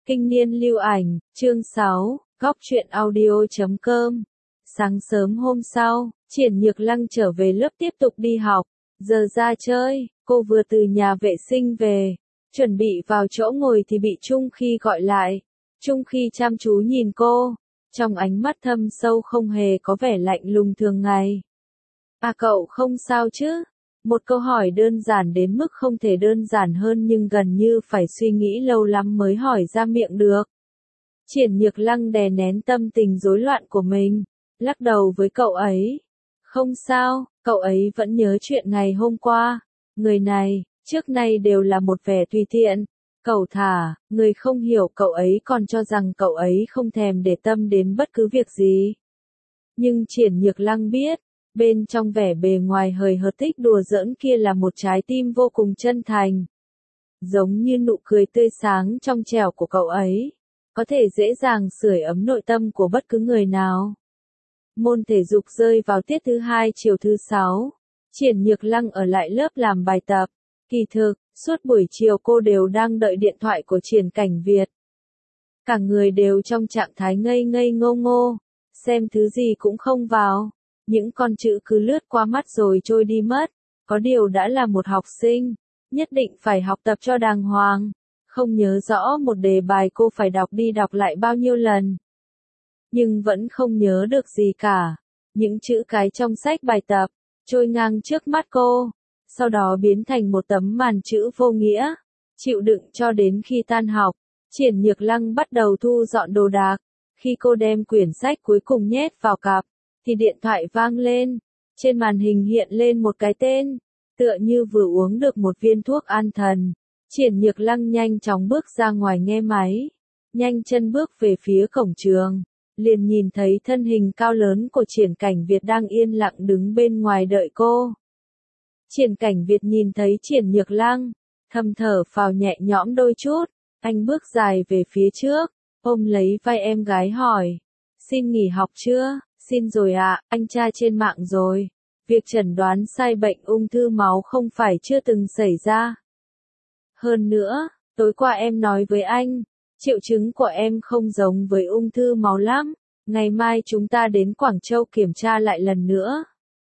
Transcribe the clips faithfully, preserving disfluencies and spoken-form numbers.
Kinh niên lưu ảnh, chương sáu, góc truyện audio chấm com. Sáng sớm hôm sau, Triển Nhược Lăng trở về lớp tiếp tục đi học. Giờ ra chơi, cô vừa từ nhà vệ sinh về, chuẩn bị vào chỗ ngồi thì bị Trung Khi gọi lại. Trung Khi chăm chú nhìn cô, trong ánh mắt thâm sâu không hề có vẻ lạnh lùng thường ngày. À cậu không sao chứ? Một câu hỏi đơn giản đến mức không thể đơn giản hơn nhưng gần như phải suy nghĩ lâu lắm mới hỏi ra miệng được. Triển Nhược Lăng đè nén tâm tình rối loạn của mình, lắc đầu với cậu ấy. Không sao, cậu ấy vẫn nhớ chuyện ngày hôm qua. Người này, trước nay đều là một vẻ tùy tiện, cẩu thả, người không hiểu cậu ấy còn cho rằng cậu ấy không thèm để tâm đến bất cứ việc gì. Nhưng Triển Nhược Lăng biết, bên trong vẻ bề ngoài hời hợt thích đùa giỡn kia là một trái tim vô cùng chân thành. Giống như nụ cười tươi sáng trong trẻo của cậu ấy, có thể dễ dàng sưởi ấm nội tâm của bất cứ người nào. Môn thể dục rơi vào tiết thứ hai chiều thứ sáu. Triển Nhược Lăng ở lại lớp làm bài tập. Kỳ thực, suốt buổi chiều cô đều đang đợi điện thoại của Triển Cảnh Việt. Cả người đều trong trạng thái ngây ngây ngô ngô, xem thứ gì cũng không vào. Những con chữ cứ lướt qua mắt rồi trôi đi mất. Có điều đã là một học sinh, nhất định phải học tập cho đàng hoàng. Không nhớ rõ một đề bài cô phải đọc đi đọc lại bao nhiêu lần. Nhưng vẫn không nhớ được gì cả. Những chữ cái trong sách bài tập, trôi ngang trước mắt cô, sau đó biến thành một tấm màn chữ vô nghĩa. Chịu đựng cho đến khi tan học, Triển Nhược Lăng bắt đầu thu dọn đồ đạc. Khi cô đem quyển sách cuối cùng nhét vào cặp, thì điện thoại vang lên. Trên màn hình hiện lên một cái tên, tựa như vừa uống được một viên thuốc an thần. Triển Nhược Lăng nhanh chóng bước ra ngoài nghe máy, nhanh chân bước về phía cổng trường, liền nhìn thấy thân hình cao lớn của Triển Cảnh Việt đang yên lặng đứng bên ngoài đợi cô. Triển Cảnh Việt nhìn thấy Triển Nhược Lăng, thầm thở phào nhẹ nhõm đôi chút, anh bước dài về phía trước, ôm lấy vai em gái hỏi, xin nghỉ học chưa? Xin rồi ạ, anh tra trên mạng rồi. Việc chẩn đoán sai bệnh ung thư máu không phải chưa từng xảy ra. Hơn nữa, tối qua em nói với anh, triệu chứng của em không giống với ung thư máu lắm. Ngày mai chúng ta đến Quảng Châu kiểm tra lại lần nữa.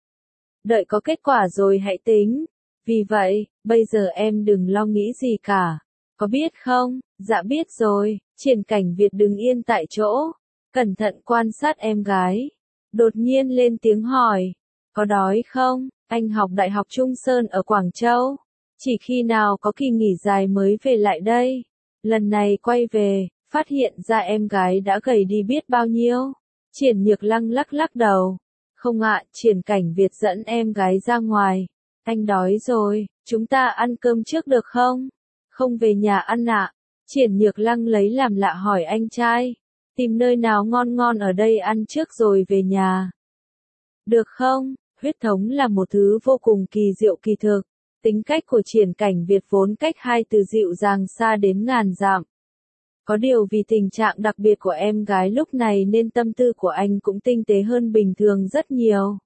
Đợi có kết quả rồi hãy tính. Vì vậy, bây giờ em đừng lo nghĩ gì cả. Có biết không? Dạ biết rồi. Triển Cảnh Việt đứng yên tại chỗ, cẩn thận quan sát em gái. Đột nhiên lên tiếng hỏi, có đói không? Anh học Đại học Trung Sơn ở Quảng Châu. Chỉ khi nào có kỳ nghỉ dài mới về lại đây. Lần này quay về, phát hiện ra em gái đã gầy đi biết bao nhiêu. Triển Nhược Lăng lắc lắc đầu. Không ạ, Triển Cảnh Việt dẫn em gái ra ngoài. Anh đói rồi, chúng ta ăn cơm trước được không? Không về nhà ăn ạ. Triển Nhược Lăng lấy làm lạ hỏi anh trai. Tìm nơi nào ngon ngon ở đây ăn trước rồi về nhà. Được không? Huyết thống là một thứ vô cùng kỳ diệu kỳ thực. Tính cách của Triển Cảnh Việt vốn cách hai từ dịu dàng xa đến ngàn dặm. Có điều vì tình trạng đặc biệt của em gái lúc này nên tâm tư của anh cũng tinh tế hơn bình thường rất nhiều.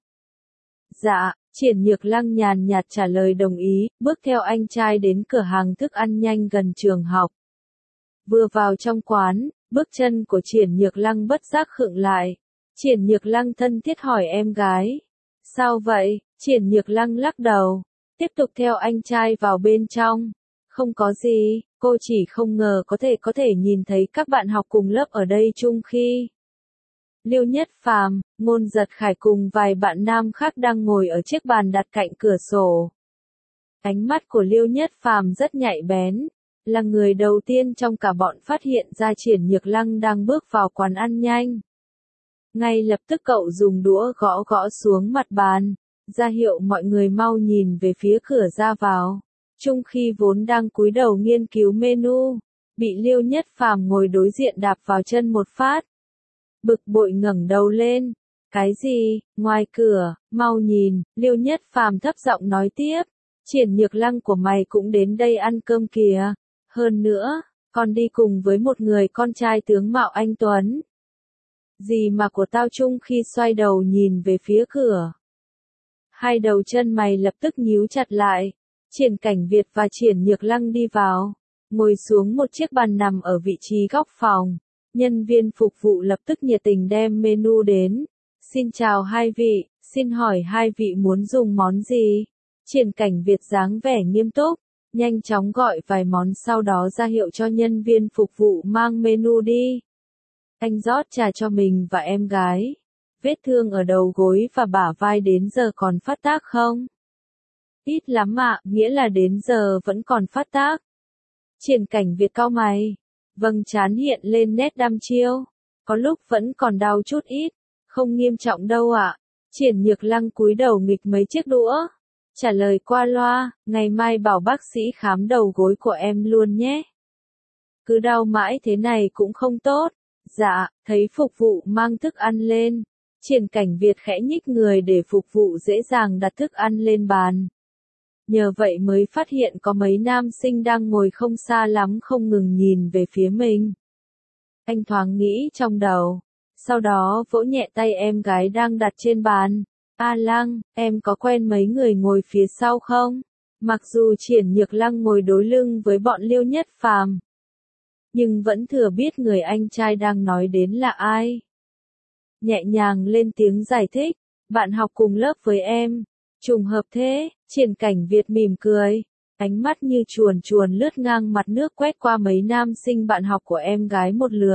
Dạ, Triển Nhược Lăng nhàn nhạt trả lời đồng ý, bước theo anh trai đến cửa hàng thức ăn nhanh gần trường học. Vừa vào trong quán, bước chân của Triển Nhược Lăng bất giác khựng lại. Triển Nhược Lăng thân thiết hỏi em gái. Sao vậy? Triển Nhược Lăng lắc đầu, tiếp tục theo anh trai vào bên trong. Không có gì, cô chỉ không ngờ có thể có thể nhìn thấy các bạn học cùng lớp ở đây chung khi. Liêu Nhất Phàm, Ngôn Giật Khải cùng vài bạn nam khác đang ngồi ở chiếc bàn đặt cạnh cửa sổ. Ánh mắt của Liêu Nhất Phàm rất nhạy bén, là người đầu tiên trong cả bọn phát hiện ra Triển Nhược Lăng đang bước vào quán ăn nhanh. Ngay lập tức cậu dùng đũa gõ gõ xuống mặt bàn, ra hiệu mọi người mau nhìn về phía cửa ra vào. Trung Khi vốn đang cúi đầu nghiên cứu menu, bị Liêu Nhất Phàm ngồi đối diện đạp vào chân một phát. Bực bội ngẩng đầu lên. Cái gì? Ngoài cửa, mau nhìn, Liêu Nhất Phàm thấp giọng nói tiếp. Triển Nhược Lăng của mày cũng đến đây ăn cơm kìa. Hơn nữa, còn đi cùng với một người con trai tướng mạo anh tuấn. Gì mà của tao? Trung Khi xoay đầu nhìn về phía cửa. Hai đầu chân mày lập tức nhíu chặt lại. Triển Cảnh Việt và Triển Nhược Lăng đi vào. ngồi xuống một chiếc bàn nằm ở vị trí góc phòng. Nhân viên phục vụ lập tức nhiệt tình đem menu đến. Xin chào hai vị, xin hỏi hai vị muốn dùng món gì? Triển Cảnh Việt dáng vẻ nghiêm túc, nhanh chóng gọi vài món sau đó ra hiệu cho nhân viên phục vụ mang menu đi. Anh rót trà cho mình và em gái. Vết thương ở đầu gối và bả vai đến giờ còn phát tác không? Ít lắm ạ, nghĩa là đến giờ vẫn còn phát tác. Triển Cảnh Việt cau mày. Vâng, trán hiện lên nét đăm chiêu. Có lúc vẫn còn đau chút ít. Không nghiêm trọng đâu ạ. Triển Nhược Lăng cúi đầu nghịch mấy chiếc đũa. Trả lời qua loa, ngày mai bảo bác sĩ khám đầu gối của em luôn nhé. Cứ đau mãi thế này cũng không tốt. Dạ, thấy phục vụ mang thức ăn lên. Triển Cảnh Việt khẽ nhích người để phục vụ dễ dàng đặt thức ăn lên bàn. Nhờ vậy mới phát hiện có mấy nam sinh đang ngồi không xa lắm không ngừng nhìn về phía mình. Anh thoáng nghĩ trong đầu. Sau đó vỗ nhẹ tay em gái đang đặt trên bàn. A Lăng, em có quen mấy người ngồi phía sau không? Mặc dù Triển Nhược Lăng ngồi đối lưng với bọn Liêu Nhất Phàm, nhưng vẫn thừa biết người anh trai đang nói đến là ai. Nhẹ nhàng lên tiếng giải thích, bạn học cùng lớp với em. Trùng hợp thế, Triển Cảnh Việt mỉm cười, ánh mắt như chuồn chuồn lướt ngang mặt nước quét qua mấy nam sinh bạn học của em gái một lượt.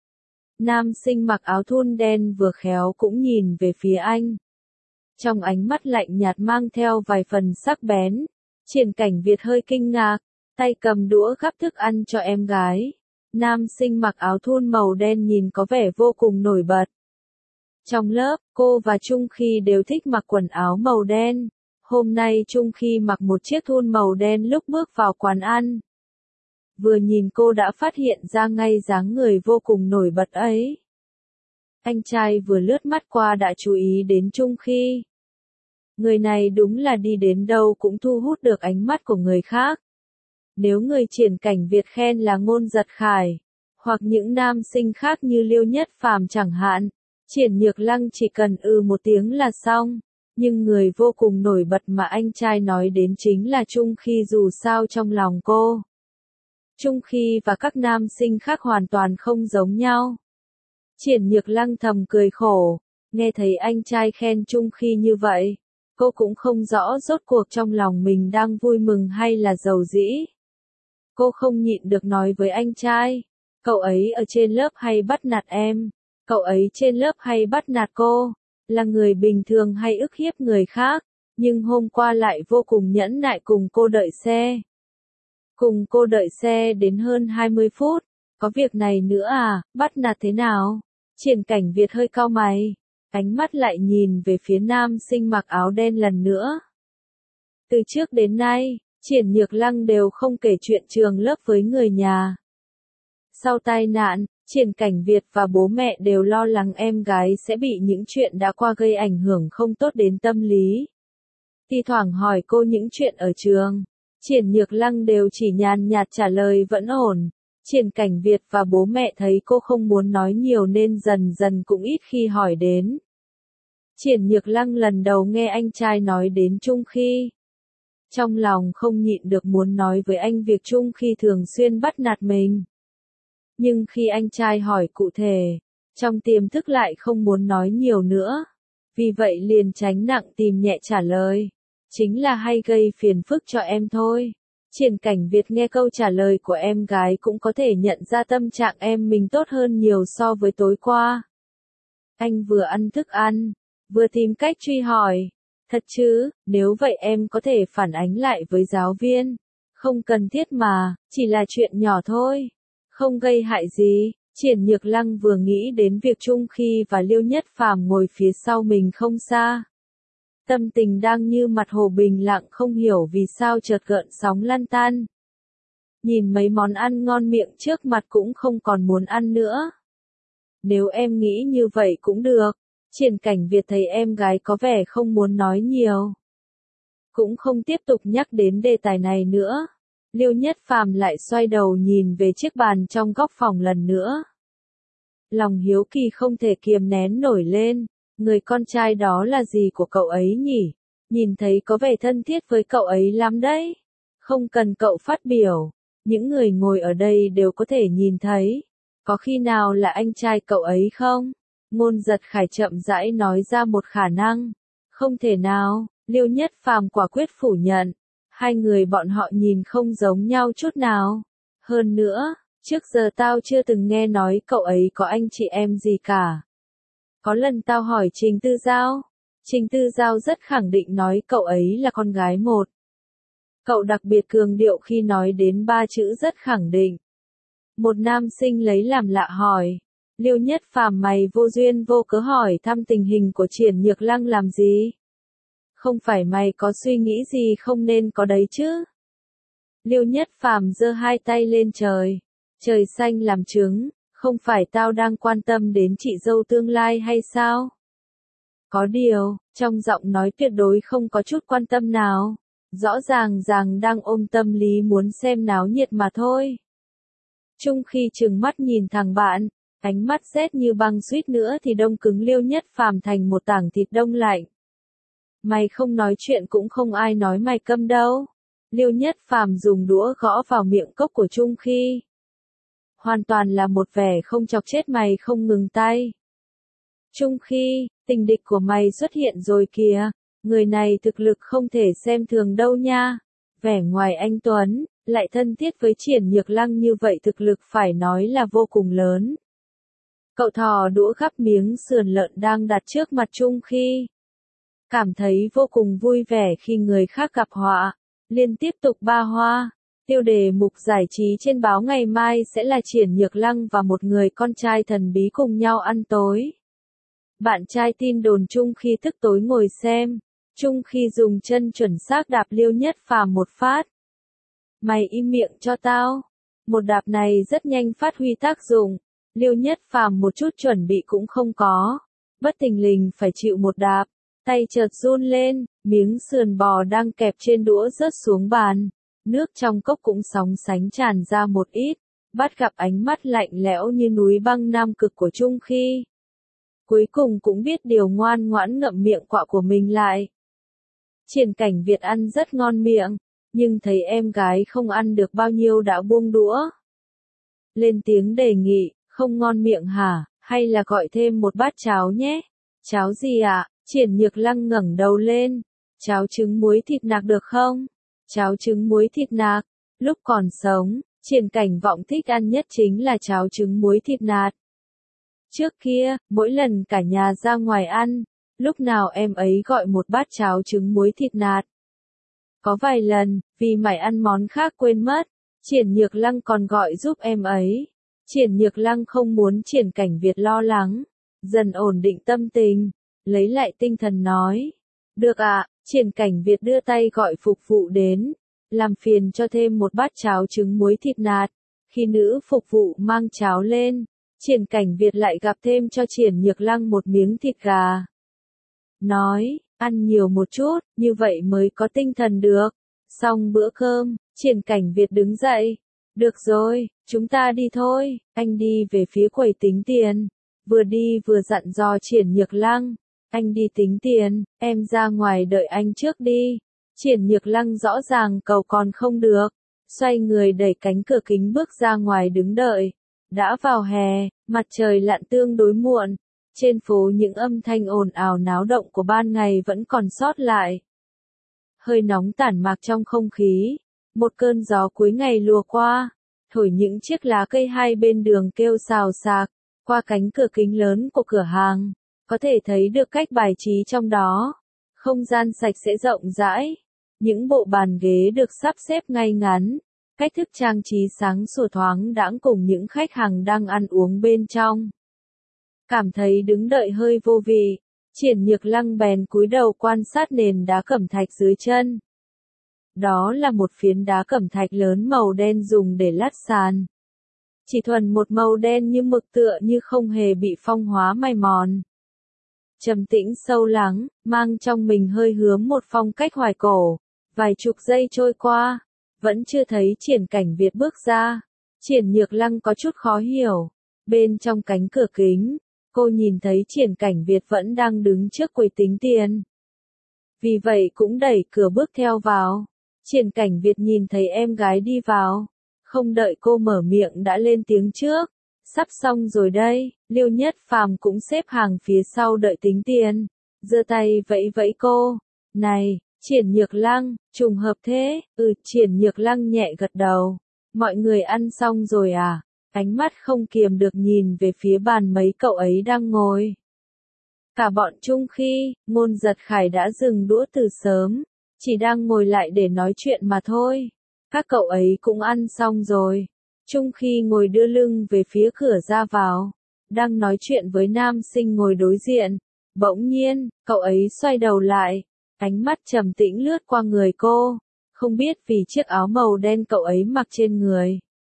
Nam sinh mặc áo thun đen vừa khéo cũng nhìn về phía anh. Trong ánh mắt lạnh nhạt mang theo vài phần sắc bén, Triển Cảnh Việt hơi kinh ngạc, tay cầm đũa gắp thức ăn cho em gái. Nam sinh mặc áo thun màu đen nhìn có vẻ vô cùng nổi bật. Trong lớp, cô và Trung Khi đều thích mặc quần áo màu đen. Hôm nay Trung Khi mặc một chiếc thun màu đen lúc bước vào quán ăn. Vừa nhìn cô đã phát hiện ra ngay dáng người vô cùng nổi bật ấy. Anh trai vừa lướt mắt qua đã chú ý đến Trung Khi. Người này đúng là đi đến đâu cũng thu hút được ánh mắt của người khác. Nếu người Triển Cảnh Việt khen là Ngôn Giật Khải, hoặc những nam sinh khác như Liêu Nhất Phàm chẳng hạn, Triển Nhược Lăng chỉ cần ư một tiếng là xong. Nhưng người vô cùng nổi bật mà anh trai nói đến chính là Trung Khi, dù sao trong lòng cô. Trung Khi và các nam sinh khác hoàn toàn không giống nhau. Triển Nhược Lăng thầm cười khổ, nghe thấy anh trai khen Trung Khi như vậy, cô cũng không rõ rốt cuộc trong lòng mình đang vui mừng hay là giàu dĩ. Cô không nhịn được nói với anh trai, cậu ấy ở trên lớp hay bắt nạt em? Cậu ấy trên lớp hay bắt nạt cô? Là người bình thường hay ức hiếp người khác? Nhưng hôm qua lại vô cùng nhẫn nại cùng cô đợi xe. Cùng cô đợi xe đến hơn hai mươi phút. Có việc này nữa à, bắt nạt thế nào? Triển Cảnh Việt hơi cau mày. Ánh mắt lại nhìn về phía nam sinh mặc áo đen lần nữa. Từ trước đến nay, Triển Nhược Lăng đều không kể chuyện trường lớp với người nhà. Sau tai nạn, Triển Cảnh Việt và bố mẹ đều lo lắng em gái sẽ bị những chuyện đã qua gây ảnh hưởng không tốt đến tâm lý. Thi thoảng hỏi cô những chuyện ở trường, Triển Nhược Lăng đều chỉ nhàn nhạt trả lời vẫn ổn. Triển Cảnh Việt và bố mẹ thấy cô không muốn nói nhiều nên dần dần cũng ít khi hỏi đến. Triển Nhược Lăng lần đầu nghe anh trai nói đến Trung Khi. Trong lòng không nhịn được muốn nói với anh việc Trung Khi thường xuyên bắt nạt mình. Nhưng khi anh trai hỏi cụ thể, trong tiềm thức lại không muốn nói nhiều nữa. Vì vậy liền tránh nặng tìm nhẹ trả lời. Chính là hay gây phiền phức cho em thôi. Triển Cảnh Việt nghe câu trả lời của em gái cũng có thể nhận ra tâm trạng em mình tốt hơn nhiều so với tối qua. Anh vừa ăn thức ăn, vừa tìm cách truy hỏi. Thật chứ, nếu vậy em có thể phản ánh lại với giáo viên. Không cần thiết mà, chỉ là chuyện nhỏ thôi. Không gây hại gì. Triển Nhược Lăng vừa nghĩ đến việc Trung Khi và Liêu Nhất Phàm ngồi phía sau mình không xa. Tâm tình đang như mặt hồ bình lặng không hiểu vì sao chợt gợn sóng lăn tan. Nhìn mấy món ăn ngon miệng trước mặt cũng không còn muốn ăn nữa. Nếu em nghĩ như vậy cũng được. Triển Cảnh Việt thấy em gái có vẻ không muốn nói nhiều, cũng không tiếp tục nhắc đến đề tài này nữa. Liêu Nhất Phàm lại xoay đầu nhìn về chiếc bàn trong góc phòng lần nữa. Lòng hiếu kỳ không thể kiềm nén nổi lên. Người con trai đó là gì của cậu ấy nhỉ? Nhìn thấy có vẻ thân thiết với cậu ấy lắm đấy. Không cần cậu phát biểu. những người ngồi ở đây đều có thể nhìn thấy. Có khi nào là anh trai cậu ấy không? Ngôn Giật Khải chậm rãi nói ra một khả năng. Không thể nào, Liêu Nhất Phàm quả quyết phủ nhận. Hai người bọn họ nhìn không giống nhau chút nào. Hơn nữa, trước giờ tao chưa từng nghe nói cậu ấy có anh chị em gì cả. Có lần tao hỏi Trình Tư Giao, Trình Tư Giao rất khẳng định nói cậu ấy là con gái một. Cậu đặc biệt cường điệu khi nói đến ba chữ rất khẳng định. Một nam sinh lấy làm lạ hỏi, Liêu Nhất Phàm mày vô duyên vô cớ hỏi thăm tình hình của Triển Nhược Lăng làm gì? Không phải mày có suy nghĩ gì không nên có đấy chứ? Liêu Nhất Phàm giơ hai tay lên trời, trời xanh làm chứng, không phải tao đang quan tâm đến chị dâu tương lai hay sao? Có điều, trong giọng nói tuyệt đối không có chút quan tâm nào, rõ ràng ràng đang ôm tâm lý muốn xem náo nhiệt mà thôi. Trung Khi trừng mắt nhìn thằng bạn, ánh mắt rét như băng suýt nữa thì đông cứng Liêu Nhất Phàm thành một tảng thịt đông lạnh. Mày không nói chuyện cũng không ai nói mày câm đâu. Liêu Nhất Phàm dùng đũa gõ vào miệng cốc của Trung Khi. Hoàn toàn là một vẻ không chọc chết mày không ngừng tay. Trung Khi, tình địch của mày xuất hiện rồi kìa, người này thực lực không thể xem thường đâu nha. Vẻ ngoài anh Tuấn, lại thân thiết với Triển Nhược Lăng như vậy thực lực phải nói là vô cùng lớn. Cậu thò đũa gắp miếng sườn lợn đang đặt trước mặt Trung Khi. Cảm thấy vô cùng vui vẻ khi người khác gặp họa, liền tiếp tục ba hoa. Tiêu đề mục giải trí trên báo ngày mai sẽ là Triển Nhược Lăng và một người con trai thần bí cùng nhau ăn tối. Bạn trai tin đồn Trung Khi tức tối ngồi xem. Trung Khi dùng chân chuẩn xác đạp Liêu Nhất Phàm một phát. Mày im miệng cho tao. Một đạp này rất nhanh phát huy tác dụng. Liêu Nhất Phàm một chút chuẩn bị cũng không có. Bất thình lình phải chịu một đạp. Tay chợt run lên, miếng sườn bò đang kẹp trên đũa rớt xuống bàn. Nước trong cốc cũng sóng sánh tràn ra một ít. Bắt gặp ánh mắt lạnh lẽo như núi băng nam cực của Trung Khi. Cuối cùng cũng biết điều ngoan ngoãn ngậm miệng quạ của mình lại. Triển Cảnh Việt ăn rất ngon miệng, nhưng thấy em gái không ăn được bao nhiêu đã buông đũa. Lên tiếng đề nghị, không ngon miệng hả, hay là gọi thêm một bát cháo nhé? Cháo gì ạ? À? Triển Nhược Lăng ngẩng đầu lên. Cháo trứng muối thịt nạc được không? Cháo trứng muối thịt nạc. Lúc còn sống, Triển Cảnh Vọng thích ăn nhất chính là cháo trứng muối thịt nạc. Trước kia, mỗi lần cả nhà ra ngoài ăn, lúc nào em ấy gọi một bát cháo trứng muối thịt nạc. Có vài lần, vì mải ăn món khác quên mất, Triển Nhược Lăng còn gọi giúp em ấy. Triển Nhược Lăng không muốn Triển Cảnh Việt lo lắng, dần ổn định tâm tình, lấy lại tinh thần nói. Được ạ, à, Triển Cảnh Việt đưa tay gọi phục vụ đến, làm phiền cho thêm một bát cháo trứng muối thịt nạc. Khi nữ phục vụ mang cháo lên, Triển Cảnh Việt lại gặp thêm cho Triển Nhược Lăng một miếng thịt gà. Nói, ăn nhiều một chút, như vậy mới có tinh thần được. Xong bữa cơm, Triển Cảnh Việt đứng dậy. Được rồi, chúng ta đi thôi. Anh đi về phía quầy tính tiền. Vừa đi vừa dặn dò Triển Nhược Lăng. Anh đi tính tiền, em ra ngoài đợi anh trước đi. Triển Nhược Lăng rõ ràng cầu còn không được. Xoay người đẩy cánh cửa kính bước ra ngoài đứng đợi. Đã vào hè, mặt trời lặn tương đối muộn. Trên phố những âm thanh ồn ào náo động của ban ngày vẫn còn sót lại. Hơi nóng tản mạc trong không khí. Một cơn gió cuối ngày lùa qua, thổi những chiếc lá cây hai bên đường kêu xào xạc. Qua cánh cửa kính lớn của cửa hàng, có thể thấy được cách bài trí trong đó. Không gian sạch sẽ rộng rãi. Những bộ bàn ghế được sắp xếp ngay ngắn. Cách thức trang trí sáng sủa thoáng đãng cùng những khách hàng đang ăn uống bên trong. Cảm thấy đứng đợi hơi vô vị, Triển Nhược Lăng bèn cúi đầu quan sát nền đá cẩm thạch dưới chân. Đó là một phiến đá cẩm thạch lớn màu đen dùng để lát sàn. Chỉ thuần một màu đen như mực tựa như không hề bị phong hóa mài mòn. Trầm tĩnh sâu lắng, mang trong mình hơi hướng một phong cách hoài cổ. Vài chục giây trôi qua, vẫn chưa thấy Triển Cảnh Việt bước ra. Triển Nhược Lăng có chút khó hiểu. Bên trong cánh cửa kính, cô nhìn thấy Triển Cảnh Việt vẫn đang đứng trước quầy tính tiền. Vì vậy cũng đẩy cửa bước theo vào. Triển Cảnh Việt nhìn thấy em gái đi vào, Không đợi cô mở miệng đã lên tiếng trước. Sắp xong rồi đây, Liêu Nhất Phàm cũng xếp hàng phía sau đợi tính tiền. Giơ tay vẫy vẫy cô. Này, Triển Nhược Lăng, trùng hợp thế, ừ, Triển Nhược Lăng nhẹ gật đầu. Mọi người ăn xong rồi à? Ánh mắt không kiềm được nhìn về phía bàn mấy cậu ấy đang ngồi. Cả bọn Trung Khi, Ngôn Giật Khải đã dừng đũa từ sớm, chỉ đang ngồi lại để nói chuyện mà thôi. Các cậu ấy cũng ăn xong rồi. Trung Khi ngồi đưa lưng về phía cửa ra vào, đang nói chuyện với nam sinh ngồi đối diện. Bỗng nhiên, cậu ấy xoay đầu lại, ánh mắt trầm tĩnh lướt qua người cô, không biết vì chiếc áo màu đen cậu ấy mặc trên người,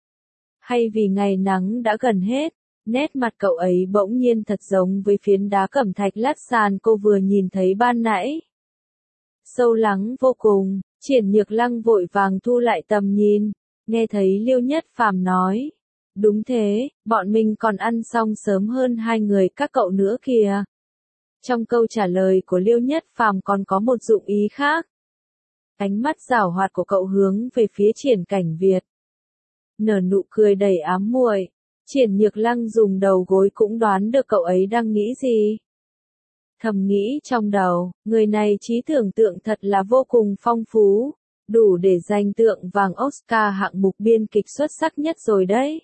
hay vì ngày nắng đã gần hết, nét mặt cậu ấy bỗng nhiên thật giống với phiến đá cẩm thạch lát sàn cô vừa nhìn thấy ban nãy. Sâu lắng vô cùng, Triển Nhược Lăng vội vàng thu lại tầm nhìn, nghe thấy Liêu Nhất Phàm nói. Đúng thế, bọn mình còn ăn xong sớm hơn hai người các cậu nữa kìa. Trong câu trả lời của Liêu Nhất Phàm còn có một dụng ý khác. Ánh mắt giảo hoạt của cậu hướng về phía Triển Cảnh Việt. Nở nụ cười đầy ám muội, Triển Nhược Lăng dùng đầu gối cũng đoán được cậu ấy đang nghĩ gì. Thầm nghĩ trong đầu, người này trí tưởng tượng thật là vô cùng phong phú, đủ để giành tượng vàng Oscar hạng mục biên kịch xuất sắc nhất rồi đấy.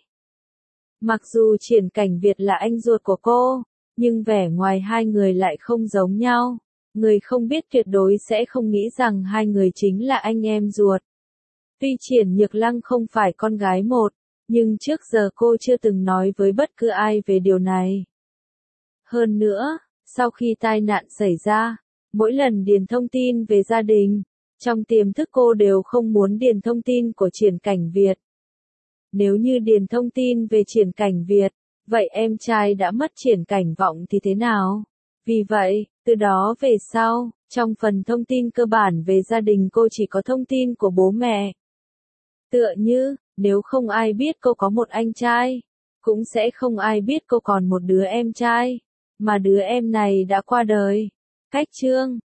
Mặc dù Triển Cảnh Việt là anh ruột của cô, nhưng vẻ ngoài hai người lại không giống nhau. Người không biết tuyệt đối sẽ không nghĩ rằng hai người chính là anh em ruột. Tuy Triển Nhược Lăng không phải con gái một, nhưng trước giờ cô chưa từng nói với bất cứ ai về điều này. Hơn nữa, sau khi tai nạn xảy ra, mỗi lần điền thông tin về gia đình, trong tiềm thức cô đều không muốn điền thông tin của Triển Cảnh Việt. Nếu như điền thông tin về Triển Cảnh Việt, vậy em trai đã mất Triển Cảnh Vọng thì thế nào? Vì vậy, từ đó về sau, trong phần thông tin cơ bản về gia đình cô chỉ có thông tin của bố mẹ. Tựa như, nếu không ai biết cô có một anh trai, cũng sẽ không ai biết cô còn một đứa em trai, mà đứa em này đã qua đời. Cách chương